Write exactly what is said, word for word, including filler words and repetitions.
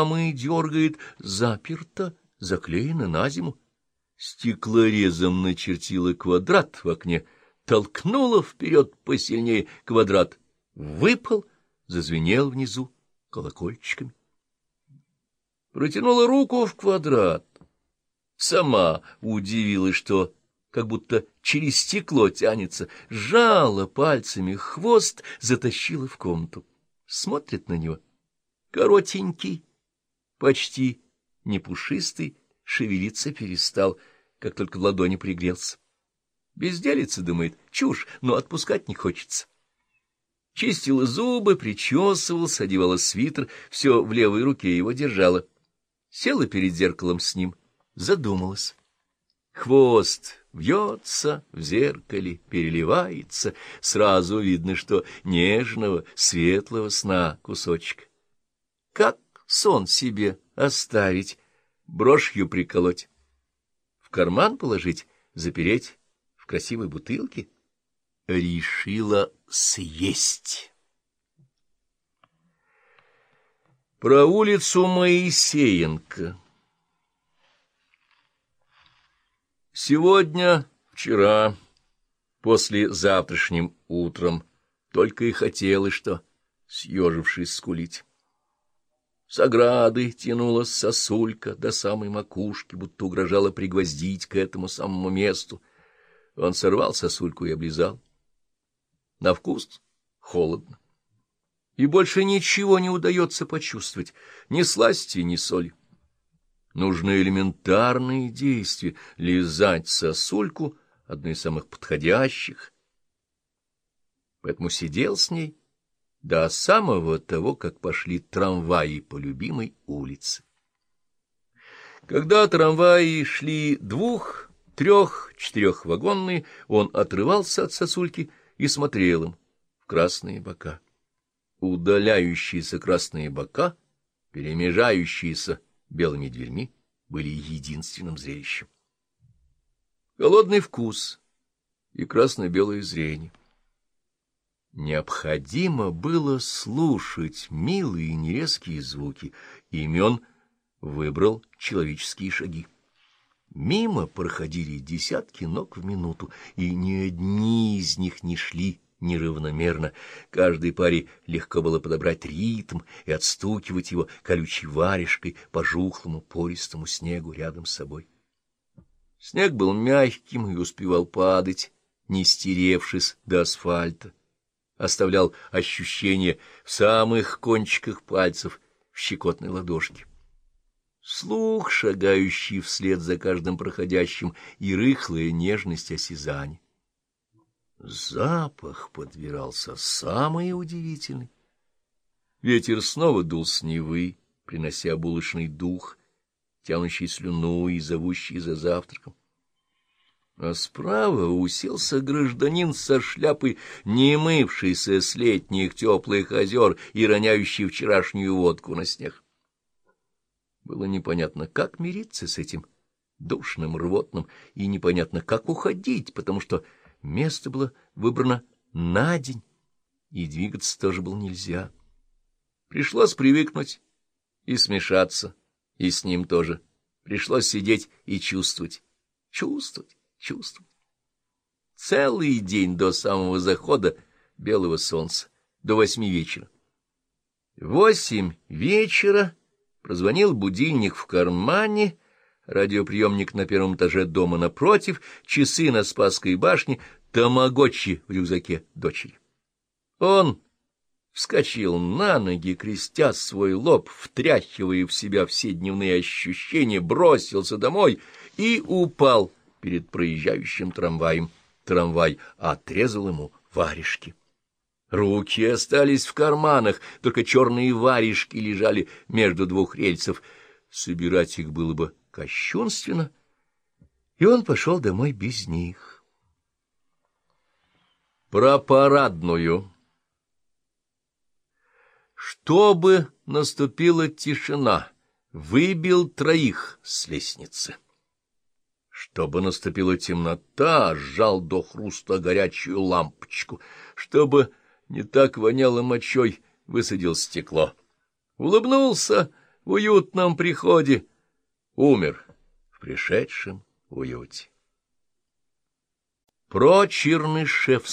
рамы дергает, заперто, заклеено на зиму. Стеклорезом начертила квадрат в окне, толкнула вперед посильнее, квадрат выпал, зазвенел внизу колокольчиками. Протянула руку в квадрат. Сама удивилась, что как будто через стекло тянется, сжала пальцами хвост, затащила в комнату. Смотрит на него. Коротенький, почти не пушистый, шевелиться перестал, как только в ладони пригрелся. Безделица, думает, чушь, но отпускать не хочется. Чистила зубы, причесывалась, одевала свитер, все в левой руке его держала. Села перед зеркалом с ним, задумалась. Хвост вьется в зеркале, переливается, сразу видно, что нежного, светлого сна кусочек. Как сон себе оставить, брошью приколоть, в карман положить, запереть в красивой бутылке? Решила съесть. Про улицу Моисеенко. Сегодня, вчера, послезавтрашним утром только и хотелось, что, съежившись, скулить. С ограды тянулась сосулька до самой макушки, будто угрожала пригвоздить к этому самому месту. Он сорвал сосульку и облизал. На вкус холодно. И больше ничего не удается почувствовать, ни сласти, ни соли. Нужны элементарные действия — лизать сосульку, одно из самых подходящих. Поэтому сидел с ней до самого того, как пошли трамваи по любимой улице. Когда трамваи шли двух, трех, четырехвагонные, он отрывался от сосульки и смотрел им в красные бока. Удаляющиеся красные бока, перемежающиеся белыми дверьми, были единственным зрелищем. Голодный вкус и красно-белое зрение. Необходимо было слушать милые нерезкие звуки, имен выбрал человеческие шаги. Мимо проходили десятки ног в минуту, и ни одни из них не шли неравномерно. Каждой паре легко было подобрать ритм и отстукивать его колючей варежкой по жухлому пористому снегу рядом с собой. Снег был мягким и успевал падать, не стеревшись до асфальта, оставлял ощущение в самых кончиках пальцев в щекотной ладошке. Слух, шагающий вслед за каждым проходящим, и рыхлая нежность осязания. Запах подбирался самый удивительный. Ветер снова дул с Невы, принося булочный дух, тянущий слюну и зовущий за завтраком. А справа уселся гражданин со шляпой, не мывшийся с летних теплых озер и роняющий вчерашнюю водку на снег. Было непонятно, как мириться с этим душным, рвотным, и непонятно, как уходить, потому что место было выбрано на день, и двигаться тоже было нельзя. Пришлось привыкнуть и смешаться, и с ним тоже. Пришлось сидеть и чувствовать, чувствовать, чувствовать. Целый день до самого захода белого солнца, до восьми вечера. Восемь вечера прозвонил будильник в кармане, радиоприемник на первом этаже дома напротив, часы на Спасской башне, тамагочи в рюкзаке дочери. Он вскочил на ноги, крестя свой лоб, втряхивая в себя все дневные ощущения, бросился домой и упал перед проезжающим трамваем. Трамвай отрезал ему варежки. Руки остались в карманах, только черные варежки лежали между двух рельсов. Собирать их было бы кощунственно, и он пошел домой без них. Про парадную. Чтобы наступила тишина, выбил троих с лестницы. Чтобы наступила темнота, сжал до хруста горячую лампочку. Чтобы не так воняло мочой, высадил стекло. Улыбнулся в уютном приходе, умер в пришедшем уюте. Про Чернышевского.